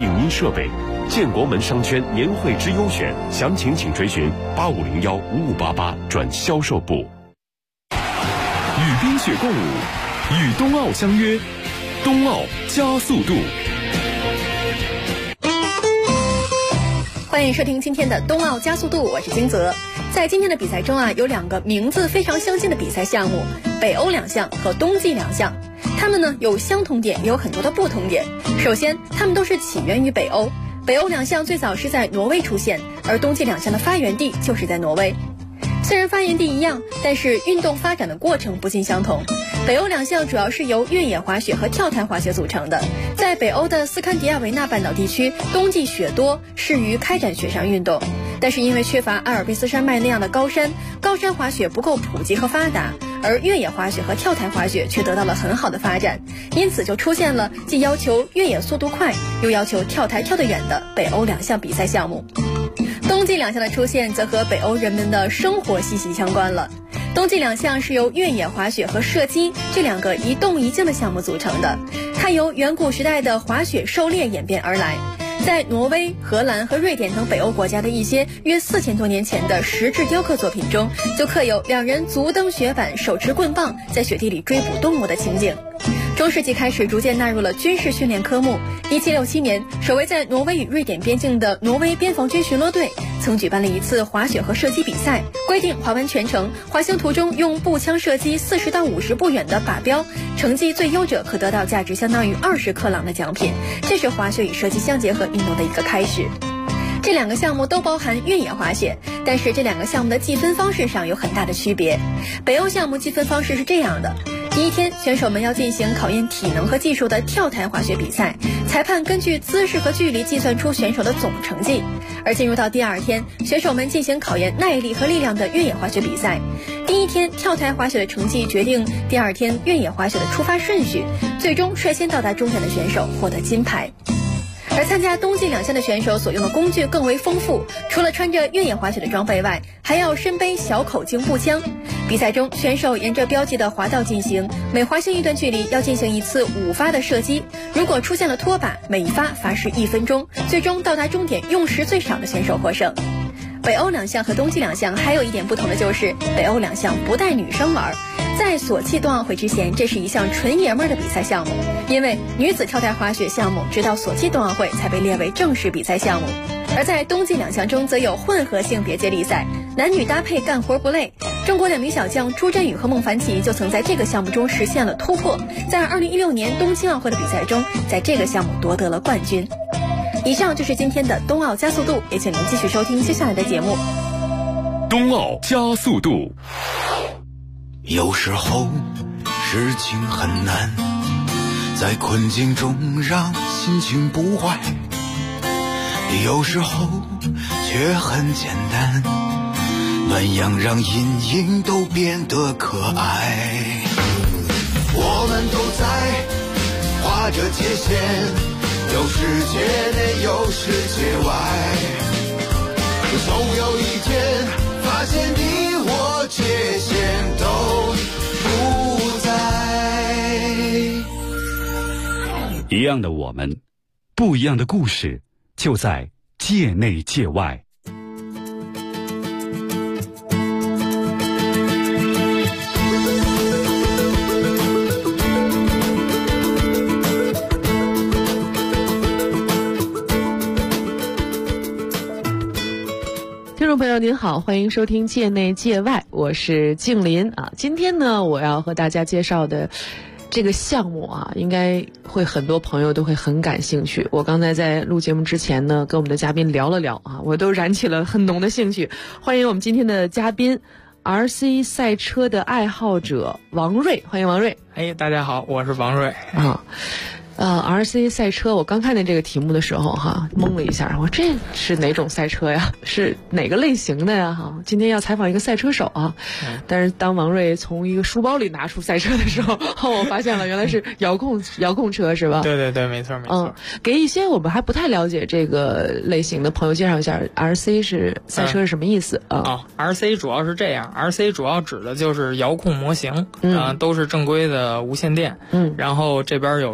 影音设备。建国门商圈年会之优选，详情请追询8501-5588转销售部。 与冰雪共舞，与冬奥相约，冬奥加速度。 欢迎收听今天的冬奥加速度，我是金泽。在今天的比赛中有两个名字非常相近的比赛项目，北欧两项和冬季两项。它们呢有相同点，也有很多的不同点。首先，它们都是起源于北欧。北欧两项最早是在挪威出现，而冬季两项的发源地就是在挪威。虽然发源地一样，但是运动发展的过程不尽相同。北欧两项主要是由越野滑雪和跳台滑雪组成的。在北欧的斯堪的维纳半岛地区，冬季雪多，适于开展雪上运动。但是因为缺乏阿尔卑斯山脉那样的高山滑雪不够普及和发达，而越野滑雪和跳台滑雪却得到了很好的发展，因此就出现了既要求越野速度快，又要求跳台跳得远的北欧两项比赛项目。冬季两项的出现则和北欧人们的生活息息相关了。冬季两项是由越野滑雪和射击这两个一动一静的项目组成的，它由远古时代的滑雪狩猎演变而来。在挪威、荷兰和瑞典等北欧国家的一些约4000多年前的石质雕刻作品中，就刻有两人足蹬雪板，手持棍棒，在雪地里追捕动物的情景。中世纪开始逐渐纳入了军事训练科目。1767年，守卫在挪威与瑞典边境的挪威边防军巡逻队曾举办了一次滑雪和射击比赛，规定滑完全程，滑行途中用步枪射击40到50步远的靶标，成绩最优者可得到价值相当于20克朗的奖品。这是滑雪与射击相结合运动的一个开始。这两个项目都包含越野滑雪，但是这两个项目的计分方式上有很大的区别。北欧项目计分方式是这样的：第一天，选手们要进行考验体能和技术的跳台滑雪比赛，裁判根据姿势和距离计算出选手的总成绩。而进入到第二天，选手们进行考验耐力和力量的越野滑雪比赛。第一天跳台滑雪的成绩决定第二天越野滑雪的出发顺序，最终率先到达终点的选手获得金牌。而参加冬季两项的选手所用的工具更为丰富，除了穿着越野滑雪的装备外，还要身背小口径步枪。比赛中，选手沿着标记的滑道进行，每滑行一段距离要进行一次5发的射击。如果出现了脱靶，每一发罚时1分钟，最终到达终点用时最少的选手获胜。北欧两项和冬季两项还有一点不同的就是，北欧两项不带女生玩。在索契冬奥会之前，这是一项纯爷们儿的比赛项目，因为女子跳台滑雪项目直到索契冬奥会才被列为正式比赛项目。而在冬季两项中则有混合性别接力赛，男女搭配干活不累。中国2名小将朱振宇和孟凡奇就曾在这个项目中实现了突破，在2016年东京奥会的比赛中，在这个项目夺得了冠军。以上就是今天的冬奥加速度，也请您继续收听接下来的节目。 冬奥加速度。 有时候事情很难，在困境中让心情不坏，有时候却很简单，暖阳让阴影都变得可爱。我们都在划着界限，有世界内有世界外，总有一天发现你我界限都不在。 一样的我们，不一样的故事，就在界内界外。 听众朋友您好，欢迎收听界内界外，我是静林今天呢，我要和大家介绍的这个项目应该会很多朋友都会很感兴趣。我刚才在录节目之前呢，跟我们的嘉宾聊了聊我都燃起了很浓的兴趣。欢迎我们今天的嘉宾 RC 赛车的爱好者王瑞，欢迎王瑞。 大家好，我是王瑞 RC 赛车，我刚看见这个题目的时候懵了一下，我这是哪种赛车呀？是哪个类型的呀？今天要采访一个赛车手但是当王瑞从一个书包里拿出赛车的时候，我发现了原来是遥控车，是吧？ 对对对，没错没错。 给一些我们还不太了解这个类型的朋友介绍一下 RC 是赛车是什么意思 RC 主要是这样 ，RC 主要指的就是遥控模型都是正规的无线电然后这边有遥控器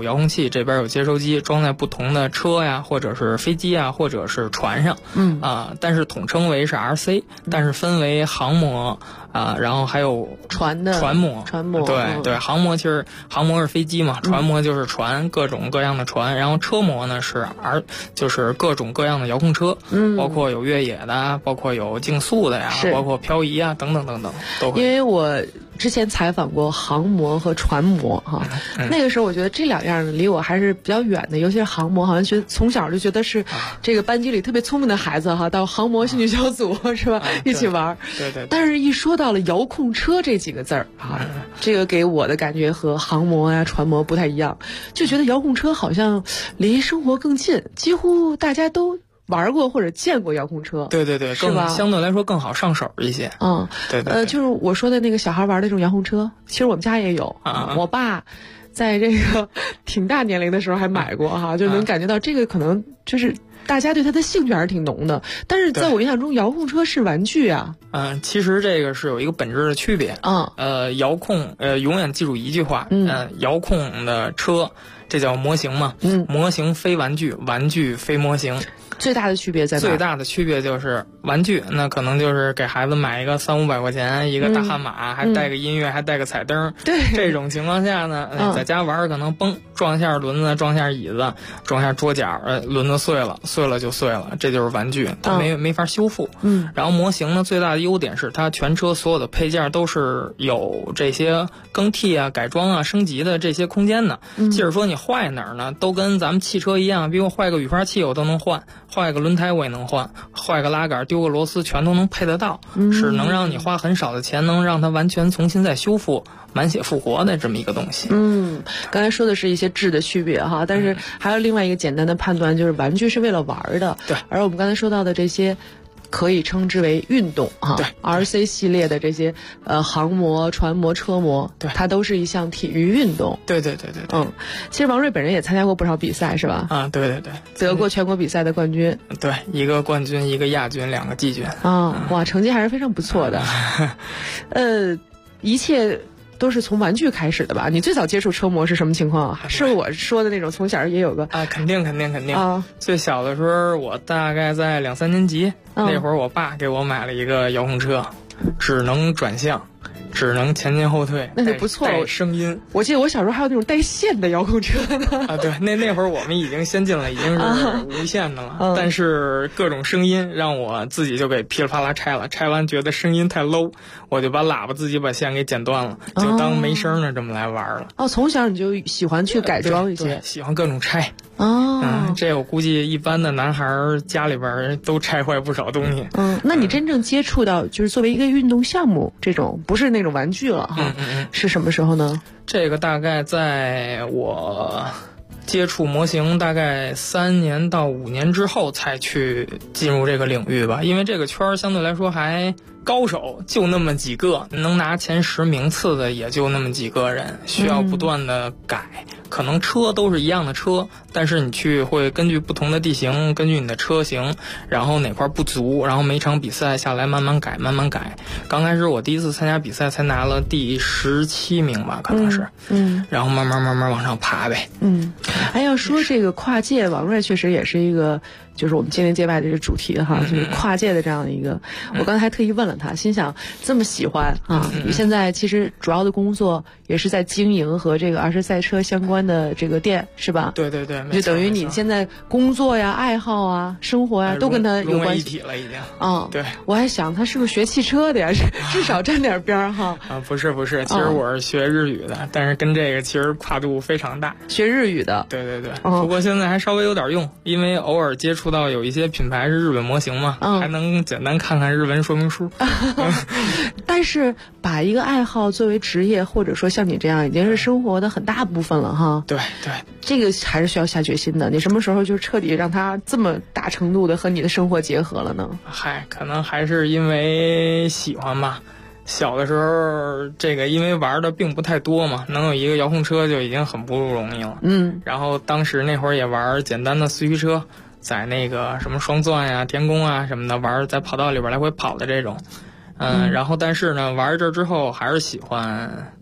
这边有接收机装在不同的车呀，或者是飞机啊，或者是船上，但是统称为是 RC， 但是分为航模然后还有船模，对，航模其实航模是飞机嘛，船模就是船，各种各样的船，然后车模呢就是各种各样的遥控车，包括有越野的，包括有竞速的呀，包括漂移啊，等等等等都会。 因为我之前采访过航模和船模那个时候我觉得这两样离我还是比较远的，尤其是航模，好像从小就觉得是这个班级里特别聪明的孩子到航模兴趣小组是吧，一起玩。 对。 但是一说到了遥控车这几个字儿这个给我的感觉和航模呀、船模不太一样，就觉得遥控车好像离生活更近，几乎大家都玩过或者见过遥控车。 对，更相对来说更好上手一些。对。 就是我说的那个小孩玩的这种遥控车，其实我们家也有我爸在这个挺大年龄的时候还买过就能感觉到这个可能就是大家对他的兴趣还是挺浓的。但是在我印象中，遥控车是玩具啊。 其实这个是有一个本质的区别。遥控永远记住一句话，遥控的车这叫模型嘛，模型非玩具，玩具非模型。 最大的区别在哪？ 最大的区别就是玩具，那可能就是给孩子买一个300-500块钱一个大悍马，还带个音乐，还带个彩灯。 对， 这种情况下呢，在家玩可能撞一下轮子，撞一下椅子，撞一下桌角，轮子碎了就碎了，这就是玩具，它没法修复。然后模型呢，最大的优点是它全车所有的配件都是有这些更替啊、改装啊、升级的这些空间的。即使说你坏哪儿呢，都跟咱们汽车一样，比如坏个雨刷器我都能换。坏个轮胎我也能换，坏个拉杆丢个螺丝全都能配得到，是能让你花很少的钱能让它完全重新再修复，满血复活的这么一个东西。 刚才说的是一些质的区别但是还有另外一个简单的判断，就是玩具是为了玩的。 对， 而我们刚才说到的这些可以称之为运动对 RC 系列的这些航模、船模、车模， 对， 它都是一项体育运动。 对。 其实王瑞本人也参加过不少比赛是吧？ 对， 得过全国比赛的冠军。 对，一个冠军，一个亚军，2个季军。 哇，成绩还是非常不错的。一切都是从玩具开始的吧？你最早接触车模是什么情况？是我说的那种从小也有个肯定最小的时候我大概在2-3年级，那会儿我爸给我买了一个遥控车，只能转向，只能前进后退， 那就不错。 带声音， 我记得我小时候还有那种带线的遥控车呢。 对，那会儿我们已经先进了，已经是无线的了。但是各种声音让我自己就给噼里啪啦拆了，拆完觉得声音太 low， 我就把喇叭自己把线给剪断了，就当没声的这么来玩了。 从小你就喜欢去改装一些， 对，喜欢各种拆。这我估计一般的男孩家里边都拆坏不少东西。 那你真正接触到就是作为一个运动项目这种不是那种玩具了是什么时候呢？ 这个大概在我接触模型大概3年到5年之后才去进入这个领域吧，因为这个圈相对来说还高手就那么几个，能拿前10名次的也就那么几个人，需要不断的改。可能车都是一样的车，但是你会根据不同的地形，根据你的车型，然后哪块不足，然后每场比赛下来慢慢改。刚开始我第一次参加比赛才拿了第17名吧，可能是，然后慢慢往上爬呗。 要说这个跨界，王瑞确实也是一个，就是我们界内界外的这个主题就是跨界的这样的一个。我刚才还特意问了他，心想这么喜欢你现在其实主要的工作也是在经营和这个20赛车相关的这个店是吧？ 对， 就等于你现在工作呀、爱好啊、生活呀都跟他有关系， 融为一体了已经。 对，我还想他是不是学汽车的呀？至少沾点边不是，其实我是学日语的，但是跟这个其实跨度非常大。 学日语的？ 对。不过现在还稍微有点用，因为偶尔接触到有一些品牌是日本模型嘛，还能简单看看日文说明书。 但是把一个爱好作为职业，或者说像你这样已经是生活的很大部分了对， 这个还是需要下决心的。你什么时候就彻底让它这么大程度的和你的生活结合了呢？ 可能还是因为喜欢吧。小的时候这个因为玩的并不太多嘛，能有一个遥控车就已经很不容易了。然后当时那会儿也玩简单的四驱车，在那个什么双钻呀、天宫啊什么的玩，在跑道里边来回跑的这种。然后但是呢玩这之后还是喜欢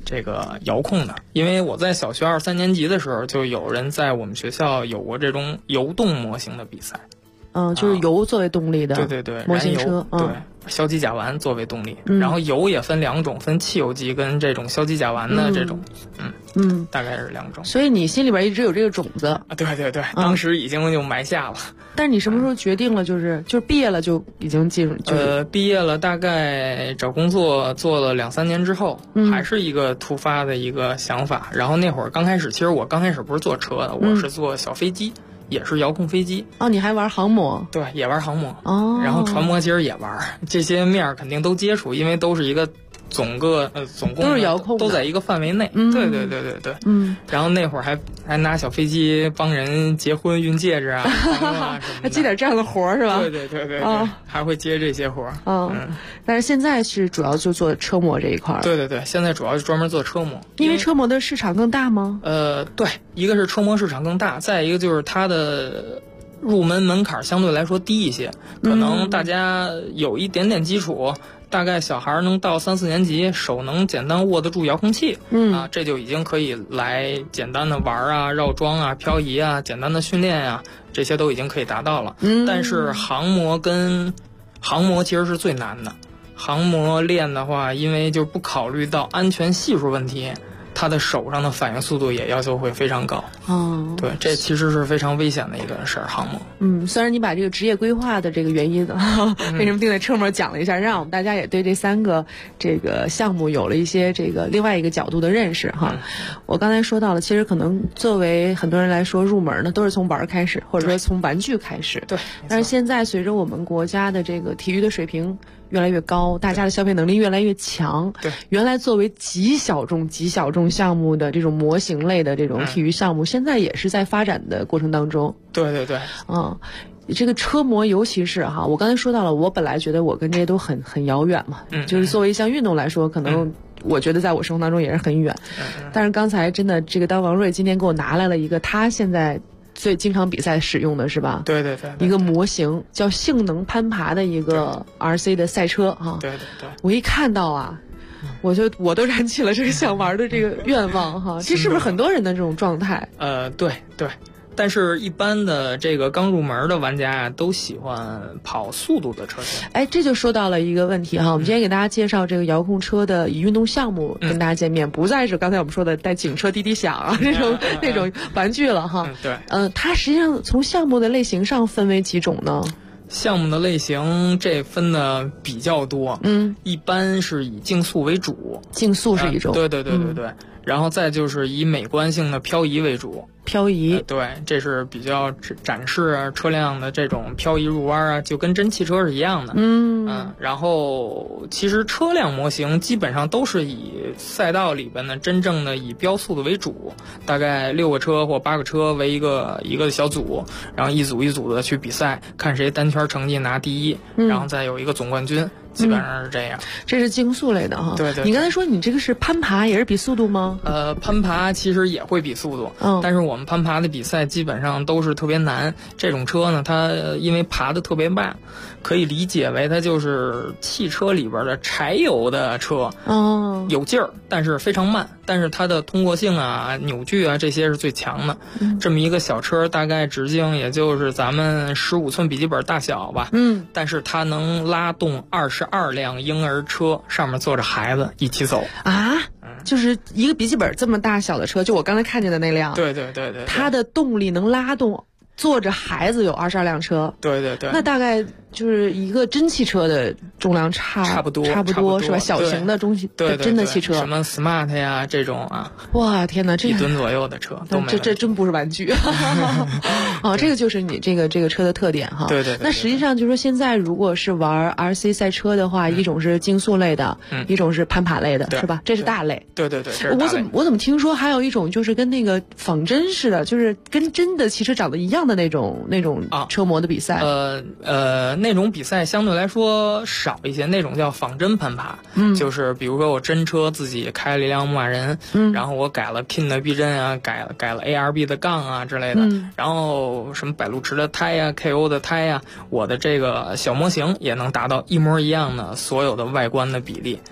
这个遥控的，因为我在小学2、3年级的时候，就有人在我们学校有过这种游动模型的比赛。 就是油作为动力的， 对对对， 模型车， 对，硝基甲烷作为动力，然后油也分2种，分汽油机跟这种硝基甲烷的这种，大概是2种。 所以你心里边一直有这个种子啊？对对对，当时已经就埋下了。 但是你什么时候决定了？就是毕业了就已经进入？ 毕业了，大概找工作做了2、3年之后，还是一个突发的一个想法。然后那会儿刚开始，其实我刚开始不是做车的，我是做小飞机。也是遥控飞机哦，你还玩航模？ 对，也玩航模哦， 然后船模其实也玩，这些面儿肯定都接触，因为都是一个总共都是遥控， 都在一个范围内。对对对对对，然后那会儿还拿小飞机帮人结婚运戒指啊， 还接点这样的活儿是吧？ 对对对对，还会接这些活儿。 但是现在是主要就做车模这一块。 对对对，现在主要是专门做车模， 因为车模的市场更大吗？ 对，一个是车模市场更大，再一个就是它的入门槛相对来说低一些，可能大家有一点点基础。大概小孩能到3、4年级，手能简单握得住遥控器，这就已经可以来简单的玩啊、绕桩啊、漂移啊、简单的训练啊，这些都已经可以达到了。但是航模其实是最难的，航模练的话，因为就不考虑到安全系数问题。他的手上的反应速度也要求会非常高。对，这其实是非常危险的一个事儿，航模。 虽然你把这个职业规划的这个原因为什么定在车模讲了一下，让我们大家也对这3个这个项目有了一些这个另外一个角度的认识哈。我刚才说到了，其实可能作为很多人来说，入门呢都是从玩开始，或者说从玩具开始。 对。 但是现在随着我们国家的这个体育的水平越来越高，大家的消费能力越来越强。 对， 原来作为极小众项目的这种模型类的这种体育项目，现在也是在发展的过程当中。 对对对， 这个车模，尤其是我刚才说到了，我本来觉得我跟这些都很遥远嘛，就是作为一项运动来说，可能我觉得在我生活当中也是很远。但是刚才真的这个当王瑞今天给我拿来了一个他现在最经常比赛使用的是吧？ 对对对， 一个模型叫性能攀爬的一个 RC 的赛车对对对， 我一看到我都燃起了这个想玩的这个愿望这是不是很多人的这种状态？ 对对。但是，一般的这个刚入门的玩家都喜欢跑速度的车型。 这就说到了一个问题我们今天给大家介绍这个遥控车的以运动项目跟大家见面，不再是刚才我们说的带警车滴滴响那种玩具了对。 它实际上从项目的类型上分为几种呢？ 项目的类型这分的比较多，一般是以竞速为主， 竞速是一种， 对对对对对，然后再就是以美观性的漂移为主。 漂移， 对，这是比较展示车辆的这种漂移入弯啊，就跟真汽车是一样的。然后其实车辆模型基本上都是以赛道里边的真正的以标速的为主，大概6个车或8个车为一个小组，然后一组一组的去比赛，看谁单圈成绩拿第1，然后再有一个总冠军。基本上是这样， 这是竞速类的对对。 你刚才说你这个是攀爬，也是比速度吗？ 攀爬其实也会比速度，但是我们攀爬的比赛基本上都是特别难。这种车呢，它因为爬得特别慢，可以理解为它就是汽车里边的柴油的车。有劲儿，但是非常慢，但是它的通过性啊、扭矩啊这些是最强的。这么一个小车，大概直径也就是咱们15寸笔记本大小吧。但是它能拉动22辆婴儿车，上面坐着孩子一起走就是一个笔记本这么大小的车，就我刚才看见的那辆。 对对对对， 它的动力能拉动坐着孩子有22辆车。 对对对， 那大概就是一个真汽车的重量差不多是吧？小型的真的汽车， 什么 Smart 呀这种哇天哪，这 1吨左右的车都没。 这真不是玩具这个就是你这个车的特点对对。 那实际上就是说，现在如果是玩 RC 赛车的话，一种是竞速类的，一种是攀爬类的，是吧？这是大类。 对对对， 我怎么听说还有一种就是跟那个仿真似的，就是跟真的汽车长得一样的那种车模的比赛。 那种比赛相对来说少一些，那种叫仿真攀爬。就是比如说我真车自己开了一辆牧马人，然后我改了 King 的避震啊，改了 ARB 的杠啊之类的，然后什么百路驰的胎呀、KO 的胎呀，我的这个小模型也能达到一模一样的所有的外观的比例。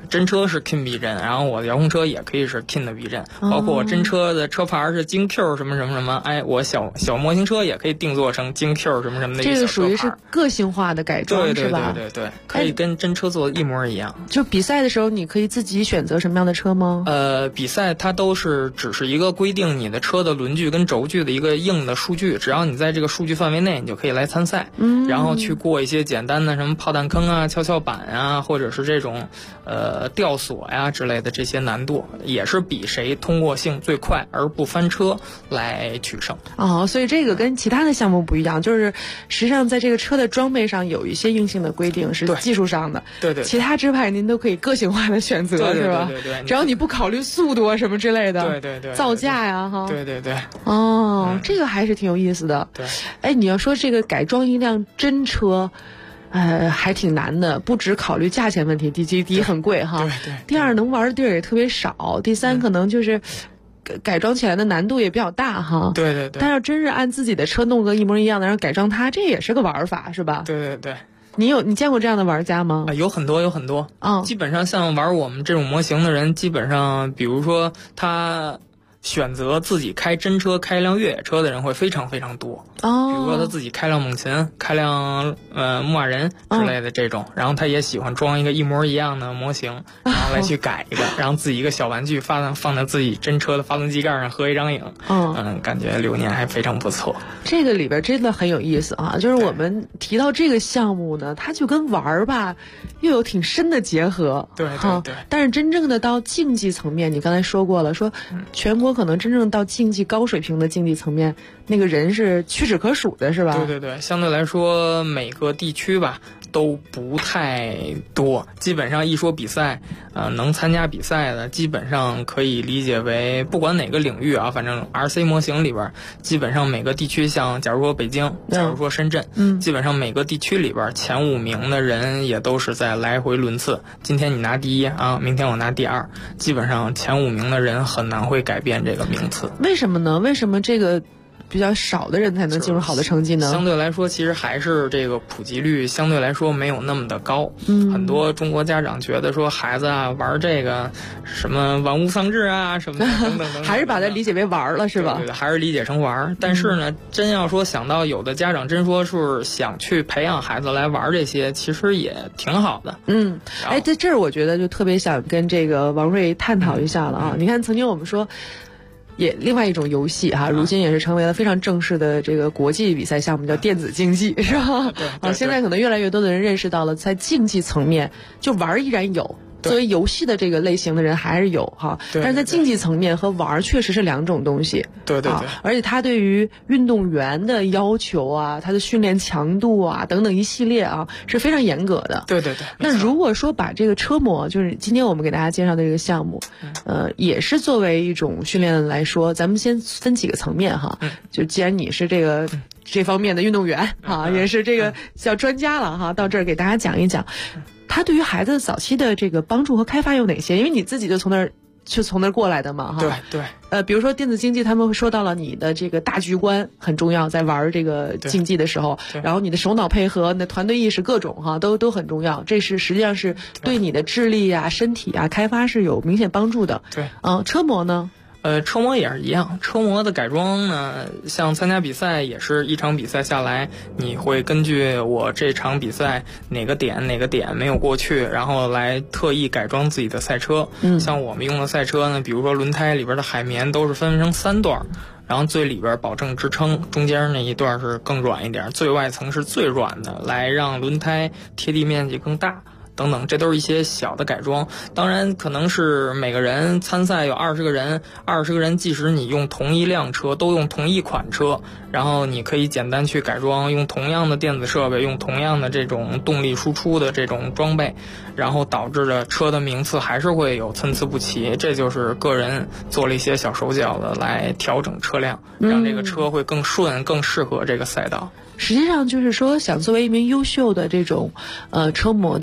真车是 King 避震，然后我的遥控车也可以是 King 的避震，包括我真车的车牌是京 Q 什么什么什么，哎，我小模型车也可以定做成京 Q 什么什么的一个小车牌。这个属于是个性化的改装， 是吧？对，可以跟真车做的一模一样。 就比赛的时候，你可以自己选择什么样的车吗？ 比赛它都是只是一个规定你的车的轮距跟轴距的一个硬的数据，只要你在这个数据范围内，你就可以来参赛。然后去过一些简单的什么炮弹坑啊、跷跷板啊，或者是这种吊索呀之类的这些难度，也是比谁通过性最快而不翻车来取胜。 所以这个跟其他的项目不一样，就是实际上在这个车的装备上有一些硬性的规定是技术上的， 对， 其他之外您都可以个性化的选择，是吧？ 对， 只要你不考虑速度啊什么之类的， 对， 造价呀，哈， 对， 这个还是挺有意思的。 对， 哎，你要说这个改装一辆真车，还挺难的，不只考虑价钱问题，第一很贵哈， 对， 第二能玩的地儿也特别少，第三可能就是改装起来的难度也比较大哈。 对。 但要真是按自己的车弄个一模一样的，然后改装它，这也是个玩法，是吧？ 对。 你见过这样的玩家吗？ 有很多。基本上像玩我们这种模型的人，基本上比如说他选择自己开真车、开一辆越野车的人会非常非常多。比如说他自己开辆猛禽、开辆牧马人之类的这种，然后他也喜欢装一个一模一样的模型，然后来去改一个，然后自己一个小玩具放在自己真车的发动机盖上合一张影。感觉流年还非常不错。 这个里边真的很有意思啊！就是我们提到这个项目呢，它就跟玩儿吧又有挺深的结合。 对。 但是真正的到竞技层面，你刚才说过了，说全国可能真正到竞技高水平的竞技层面，那个人是屈指可数的，是吧？ 对，相对来说每个地区吧都不太多，基本上一说比赛，能参加比赛的基本上可以理解为不管哪个领域啊，反正 RC 模型里边，基本上每个地区，像假如说北京，假如说深圳，基本上每个地区里边前5名的人也都是在来回轮次。今天你拿第1啊，明天我拿第2，基本上前5名的人很难会改变这个名次。 为什么呢？为什么这个比较少的人才能进入好的成绩呢？ 相对来说，其实还是这个普及率相对来说没有那么的高。很多中国家长觉得说孩子啊玩这个什么玩物丧志啊什么的等等， 还是把它理解为玩了，是吧？ 对，还是理解成玩。但是呢，真要说想到有的家长真说是想去培养孩子来玩这些，其实也挺好的。 在这儿我觉得就特别想跟这个王瑞探讨一下了啊！你看，曾经我们说。也另外一种游戏哈，如今也是成为了非常正式的这个国际比赛项目，叫电子竞技，是吧？ 对。 现在可能越来越多的人认识到了，在竞技层面，就玩依然有。作为游戏的这个类型的人还是有哈，但是在竞技层面和玩确实是2种东西。 对。 而且它对于运动员的要求啊，他的训练强度啊等等一系列啊是非常严格的。 对。 那如果说把这个车模，就是今天我们给大家介绍的这个项目，也是作为一种训练来说，咱们先分几个层面哈。就既然你是这方面的运动员啊，也是这个叫专家了哈，到这儿给大家讲一讲。它对于孩子早期的这个帮助和开发有哪些？因为你自己就从那儿过来的嘛，哈。 对。 比如说电子竞技，他们会说到了你的这个大局观很重要，在玩这个竞技的时候，然后你的手脑配合、你的团队意识各种哈都很重要。这是实际上是对你的智力啊、身体啊开发是有明显帮助的。 对。 车模呢？ 车模也是一样，车模的改装呢，像参加比赛也是一场比赛下来，你会根据我这场比赛哪个点没有过去，然后来特意改装自己的赛车。像我们用的赛车呢，比如说轮胎里边的海绵都是分成3段，然后最里边保证支撑，中间那一段是更软一点，最外层是最软的，来让轮胎贴地面积更大。等等，这都是一些小的改装。当然，可能是每个人参赛有20个人，20个人，即使你用同一辆车，都用同一款车，然后你可以简单去改装，用同样的电子设备，用同样的这种动力输出的这种装备，然后导致了车的名次还是会有参差不齐。这就是个人做了一些小手脚的来调整车辆，让这个车会更顺，更适合这个赛道。 实际上就是说，想作为一名优秀的这种车模的运动员。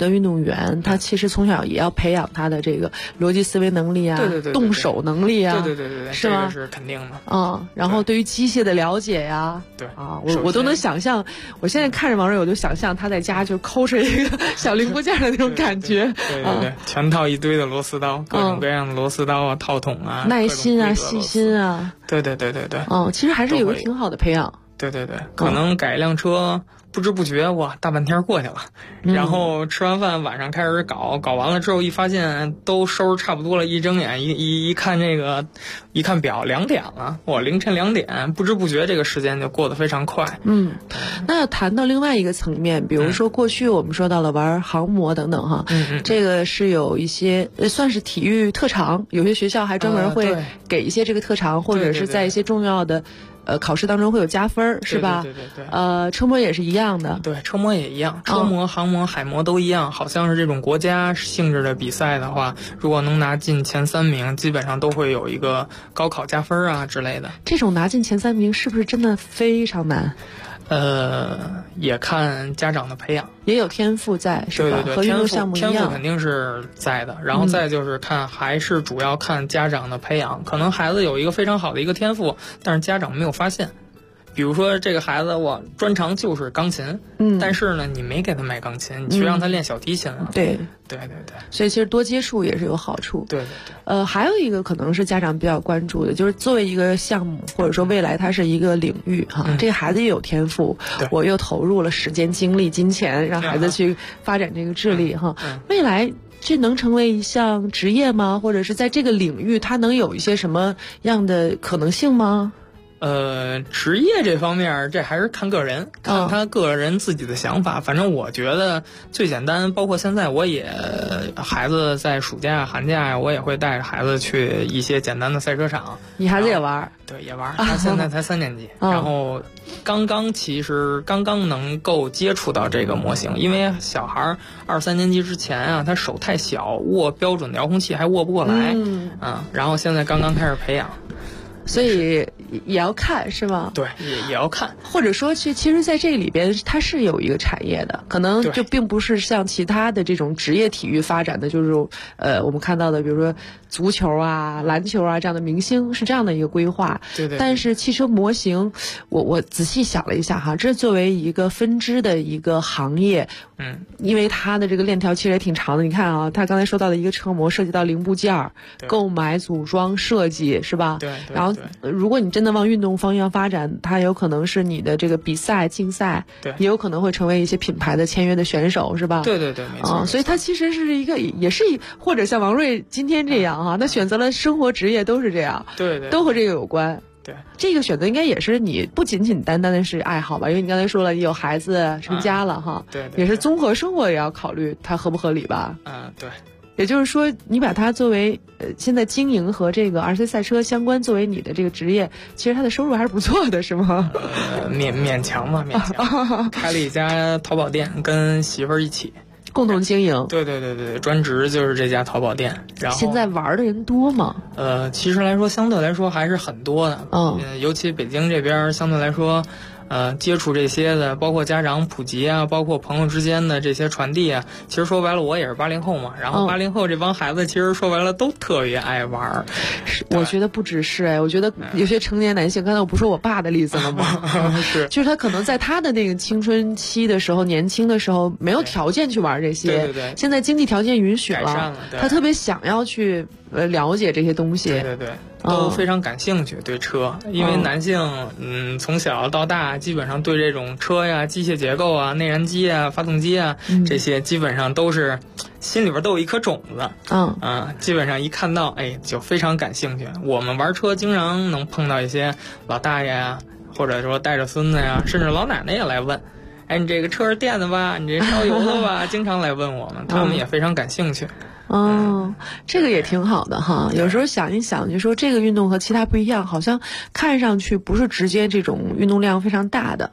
员，他其实从小也要培养他的这个逻辑思维能力啊， 对， 动手能力啊， 对， 是吗？ 这个是肯定的。 然后对于机械的了解呀， 对啊，我都能想象，我现在看着王瑞，我就想象他在家就抠出一个小零部件的那种感觉， 对，全套一堆的螺丝刀，各种各样的螺丝刀啊，套筒啊， 耐心啊，细心啊， 对， 其实还是有个挺好的培养。 对，可能改一辆车，不知不觉哇，大半天过去了，然后吃完饭晚上开始搞完了之后，一发现都收拾差不多了，一睁眼一看一看表2点了，哇，凌晨2点，不知不觉这个时间就过得非常快。 那要谈到另外一个层面，比如说过去我们说到了玩航模等等哈，这个是有一些算是体育特长，有些学校还专门会给一些这个特长，或者是在一些重要的考试当中会有加分，是吧？对。车模也是一样的。 对，车模也一样，车模、航模、海模都一样。好像是这种国家性质的比赛的话，如果能拿进前3名，基本上都会有一个高考加分啊之类的。 这种拿进前3名是不是真的非常难？ 也看家长的培养， 也有天赋在，是吧？ 对， 和运动项目一样， 天赋肯定是在的。然后再就是还是主要看家长的培养。可能孩子有一个非常好的一个天赋，但是家长没有发现。比如说这个孩子我专长就是钢琴，但是呢你没给他买钢琴，你去让他练小提琴啊。 对。所以其实多接触也是有好处。 对。 还有一个可能是家长比较关注的，就是作为一个项目或者说未来它是一个领域哈，这个孩子也有天赋，我又投入了时间、精力、金钱，让孩子去发展这个智力哈，未来这能成为一项职业吗？或者是在这个领域它能有一些什么样的可能性吗？ 职业这方面，这还是看个人，看他个人自己的想法。反正我觉得最简单，包括现在我也孩子在暑假、寒假呀，我也会带着孩子去一些简单的赛车场。 你孩子也玩？ 对，也玩。他现在才3年级，然后刚刚能够接触到这个模型，因为小孩2、3年级之前啊，他手太小，握标准的遥控器还握不过来，然后现在刚刚开始培养。 所以也要看是吗？ 对，也要看， 或者说其实在这里边它是有一个产业的，可能就并不是像其他的这种职业体育发展的，就是我们看到的比如说足球啊、篮球啊这样的明星是这样的一个规划。 对。 但是汽车模型，我仔细想了一下哈，这作为一个分支的一个行业，因为它的这个链条其实也挺长的。你看啊，他刚才说到的一个车模涉及到零部件、购买、组装、设计，是吧？ 对。 然后如果你真的往运动方向发展，它有可能是你的这个比赛、竞赛，也有可能会成为一些品牌的签约的选手，是吧？ 对，没错。 所以它其实是一个，也是或者像王瑞今天这样哈，他选择了生活职业都是这样， 对， 都和这个有关。 对， 这个选择应该也是你不仅仅单单的是爱好吧？因为你刚才说了，你有孩子成家了哈， 对， 也是综合生活也要考虑它合不合理吧？ 对。 也就是说，你把它作为现在经营和这个RC赛车相关作为你的这个职业，其实它的收入还是不错的，是吗？ 勉强吧，勉强。开了一家淘宝店，跟媳妇儿一起共同经营。 对，专职就是这家淘宝店。然后现在玩的人多吗？ 其实来说，相对来说还是很多的。尤其北京这边相对来说。接触这些的，包括家长普及啊，包括朋友之间的这些传递啊，其实说白了，我也是80后嘛。然后80后这帮孩子，其实说白了都特别爱玩。 我觉得不只是我觉得有些成年男性，刚才我不说我爸的例子了吗？ 是， 就是他可能在他的那个青春期的时候、年轻的时候，没有条件去玩这些。 对。 现在经济条件允许改善了， 他特别想要去了解这些东西。 对。都非常感兴趣对车，因为男性从小到大基本上对这种车呀、机械结构啊、内燃机啊、发动机啊这些基本上都是心里边都有一颗种子。基本上一看到就非常感兴趣。我们玩车经常能碰到一些老大爷呀，或者说带着孙子呀，甚至老奶奶也来问，你这个车是电的吧？你这烧油的吧？经常来问我们，他们也非常感兴趣。 这个也挺好的哈。有时候想一想，就说这个运动和其他不一样，好像看上去不是直接这种运动量非常大的，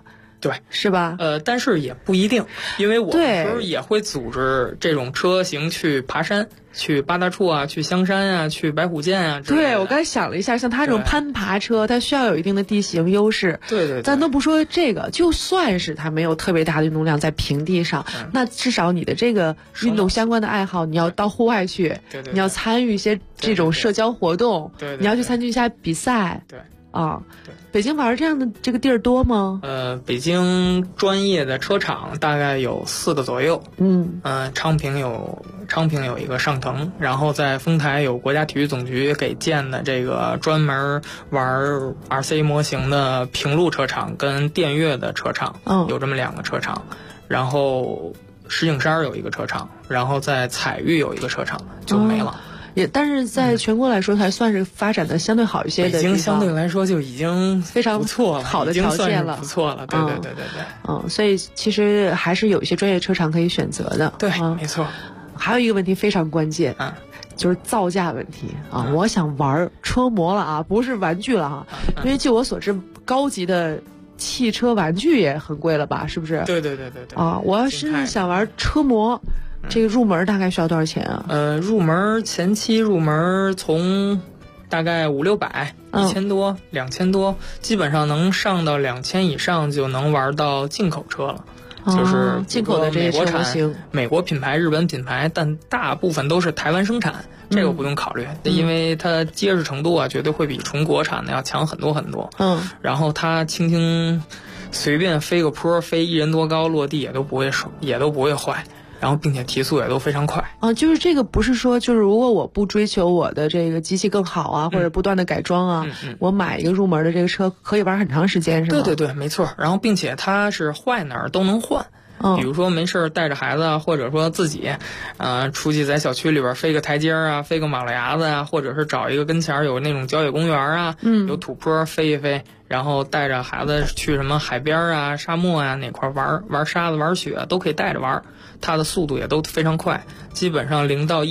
对， 是吧？ 但是也不一定，因为我们时候也会组织这种车型去爬山，去八大处啊，去香山啊，去白虎涧啊。 对，我刚才想了一下，像它这种攀爬车，它需要有一定的地形优势。 对， 咱都不说这个，就算是它没有特别大的运动量在平地上，那至少你的这个运动相关的爱好，你要到户外去，你要参与一些这种社交活动，你要去参与一下比赛。 对。 啊，北京玩这样的这个地儿多吗？ 北京专业的车厂大概有4个左右。昌平有一个上腾，然后在丰台有国家体育总局给建的这个专门玩 RC 模型的平路车厂跟电悦的车厂，有这么2个车厂。然后石景山有一个车厂，然后在彩玉有一个车厂，就没了。 但是在全国来说，还算是发展的相对好一些的地方。 北京相对来说就已经非常不错了， 好的条件了， 不错了。对。 所以其实还是有一些专业车厂可以选择的。 对，没错。 还有一个问题非常关键，就是造价问题啊。我想玩车模了啊，不是玩具了哈。因为据我所知，高级的汽车玩具也很贵了吧？是不是？ 对。 啊，我要是想玩车模。这个入门大概需要多少钱啊？ 入门前期入门从大概500-600、1000多、2000多，基本上能上到2000以上就能玩到进口车了。就是进口的这些车模型， 美国品牌、日本品牌，但大部分都是台湾生产，这个不用考虑，因为它结实程度啊，绝对会比纯国产的要强很多很多。然后它随便飞个坡，飞1人多高，落地也都不会坏。然后并且提速也都非常快就是这个不是说就是如果我不追求我的这个机器更好啊，或者不断的改装啊，我买一个入门的这个车可以玩很长时间，是吗？ 对，没错。然后并且它是坏哪儿都能换。比如说没事带着孩子，或者说自己，出去在小区里边飞个台阶啊，飞个马路牙子啊，或者是找一个跟前有那种郊野公园啊，有土坡飞一飞，然后带着孩子去什么海边啊、沙漠啊哪块玩沙子、玩雪都可以带着玩。它的速度也都非常快，基本上0到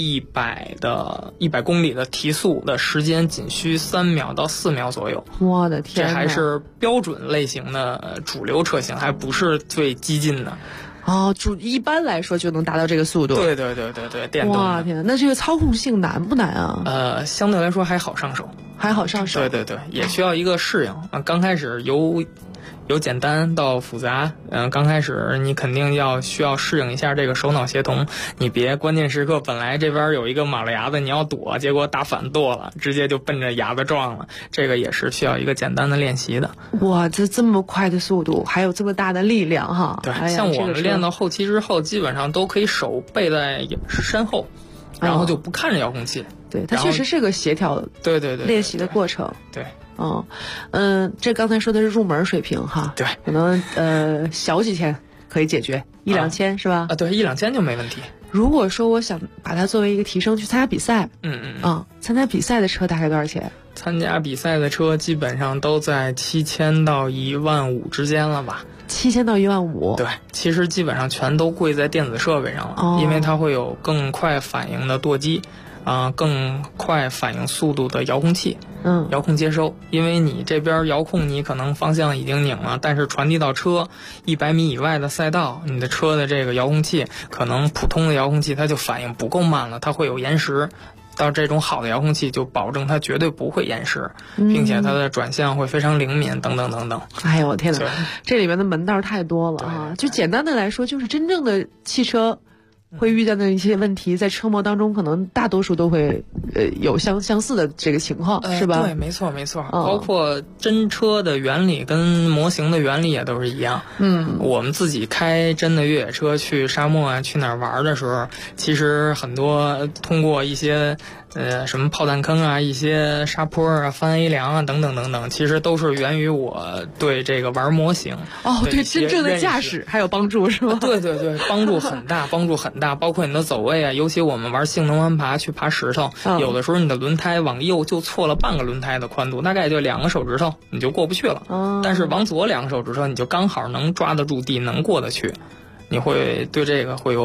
100公里的提速的时间仅需3秒到4秒左右。 我的天， 这还是标准类型的主流车型，还不是最激进的。 一般来说就能达到这个速度。 对，电动的。 哇天，那这个操控性难不难啊？ 相对来说还好上手。对，也需要一个适应。刚开始由简单到复杂，刚开始你肯定需要适应一下这个手脑协同，你别关键时刻本来这边有一个马路牙子你要躲，结果打反舵了，直接就奔着牙子撞了，这个也是需要一个简单的练习的。 哇，这么快的速度，还有这么大的力量哈！ 对，像我们练到后期之后，基本上都可以手背在身后，然后就不看着遥控器。 对，它确实是个协调对练习的过程。 对。 这刚才说的是入门水平哈， 对， 可能小几千可以解决，1-2千是吧？ 对，1-2千就没问题。 如果说我想把它作为一个提升去参加比赛，参加比赛的车大概多少钱？ 参加比赛的车基本上都在7000到15000之间了吧 ？7000到15000。 对，其实基本上全都贵在电子设备上了，因为它会有更快反应的舵机。更快反应速度的遥控器，遥控接收，因为你这边遥控你可能方向已经拧了，但是传递到车100米以外的赛道，你的车的这个遥控器可能普通的遥控器它就反应不够慢了，它会有延时。到这种好的遥控器就保证它绝对不会延时，并且它的转向会非常灵敏，等等等等。 哎呦我天哪，这里面的门道太多了啊！就简单的来说，就是真正的汽车会遇到的一些问题，在车模当中可能大多数都会有相似的这个情况，是吧？ 对，没错，包括真车的原理跟模型的原理也都是一样。我们自己开真的越野车去沙漠啊，去哪儿玩的时候，其实很多通过一些什么炮弹坑啊，一些沙坡啊，翻 A 梁啊，等等等等，其实都是源于我对这个玩模型对真正的驾驶还有帮助，是吧？ 对，帮助很大，包括你的走位啊，尤其我们玩性能弯爬去爬石头，有的时候你的轮胎往右就错了半个轮胎的宽度，大概就2个手指头你就过不去了。但是往左2个手指头你就刚好能抓得住地，能过得去，你会对这个会有